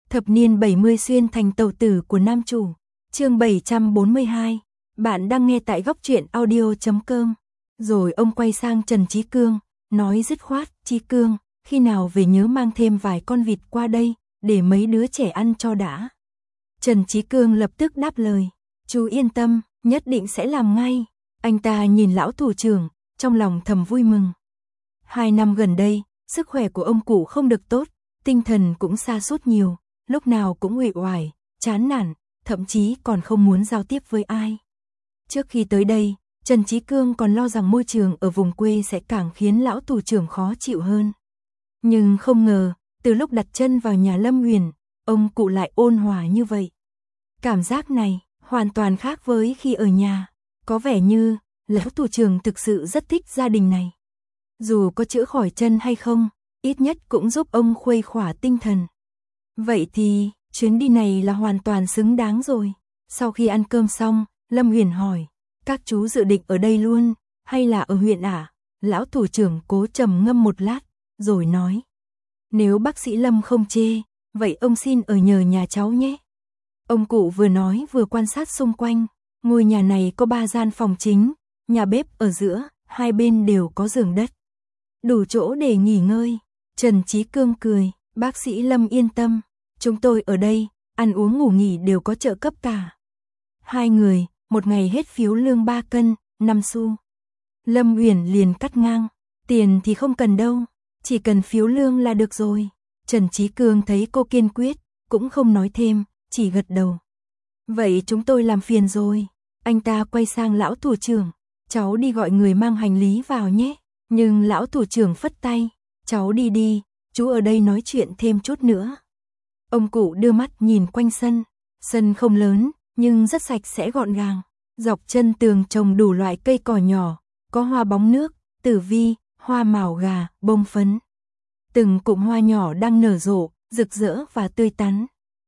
Thập niên 70 xuyên thành tàu tử của nam chủ. Chương 742. Bạn đang nghe tại góc truyện audio.com. Rồi ông quay sang Trần Chí Cương, nói dứt khoát, Chí Cương, khi nào về nhớ mang thêm vài con vịt qua đây, để mấy đứa trẻ ăn cho đã. Trần Chí Cương lập tức đáp lời, chú yên tâm, nhất định sẽ làm ngay. Anh ta nhìn lão thủ trưởng, trong lòng thầm vui mừng. 2 năm gần đây, sức khỏe của ông cụ không được tốt, tinh thần cũng sa sút nhiều, lúc nào cũng uể oải, chán nản, thậm chí còn không muốn giao tiếp với ai. Trước khi tới đây, Trần Chí Cương còn lo rằng môi trường ở vùng quê sẽ càng khiến lão thủ trưởng khó chịu hơn. Nhưng không ngờ, từ lúc đặt chân vào nhà Lâm Huyền, ông cụ lại ôn hòa như vậy. Cảm giác này hoàn toàn khác với khi ở nhà, có vẻ như lão thủ trưởng thực sự rất thích gia đình này. Dù có chữa khỏi chân hay không, ít nhất cũng giúp ông khuây khỏa tinh thần. Vậy thì, chuyến đi này là hoàn toàn xứng đáng rồi. Sau khi ăn cơm xong, Lâm Huyền hỏi, các chú dự định ở đây luôn, hay là ở huyện ạ? Lão thủ trưởng cố trầm ngâm một lát, rồi nói, nếu bác sĩ Lâm không chê, vậy ông xin ở nhờ nhà cháu nhé. Ông cụ vừa nói vừa quan sát xung quanh, ngôi nhà này có 3 gian phòng chính, nhà bếp ở giữa, hai bên đều có giường đất. Đủ chỗ để nghỉ ngơi. Trần Chí Cương cười, bác sĩ Lâm yên tâm, chúng tôi ở đây, ăn uống ngủ nghỉ đều có trợ cấp cả. 2 người, một ngày hết phiếu lương 3 cân, 5 xu. Lâm Huyền liền cắt ngang, tiền thì không cần đâu, chỉ cần phiếu lương là được rồi. Trần Chí Cương thấy cô kiên quyết, cũng không nói thêm, chỉ gật đầu. Vậy chúng tôi làm phiền rồi. Anh ta quay sang lão thủ trưởng, cháu đi gọi người mang hành lý vào nhé. Nhưng lão thủ trưởng phất tay, cháu đi đi, chú ở đây nói chuyện thêm chút nữa. Ông cụ đưa mắt nhìn quanh sân, sân không lớn, nhưng rất sạch sẽ gọn gàng. Dọc chân tường trồng đủ loại cây cỏ nhỏ, có hoa bóng nước, tử vi, hoa mào gà, bông phấn. Từng cụm hoa nhỏ đang nở rộ, rực rỡ và tươi tắn.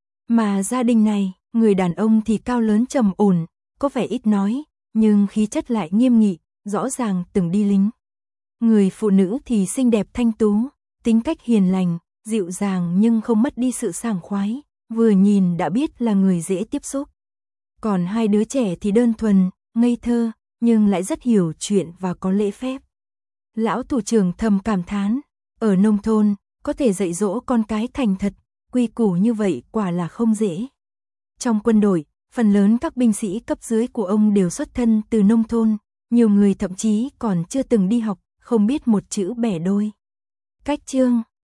Mà gia đình này, người đàn ông thì cao lớn trầm ổn, có vẻ ít nói, nhưng khí chất lại nghiêm nghị, rõ ràng từng đi lính. Người phụ nữ thì xinh đẹp thanh tú, tính cách hiền lành, dịu dàng nhưng không mất đi sự sảng khoái, vừa nhìn đã biết là người dễ tiếp xúc. Còn 2 đứa trẻ thì đơn thuần, ngây thơ, nhưng lại rất hiểu chuyện và có lễ phép. Lão thủ trưởng thầm cảm thán, ở nông thôn, có thể dạy dỗ con cái thành thật, quy củ như vậy quả là không dễ. Trong quân đội, phần lớn các binh sĩ cấp dưới của ông đều xuất thân từ nông thôn, nhiều người thậm chí còn chưa từng đi học, không biết một chữ bẻ đôi. Cách chương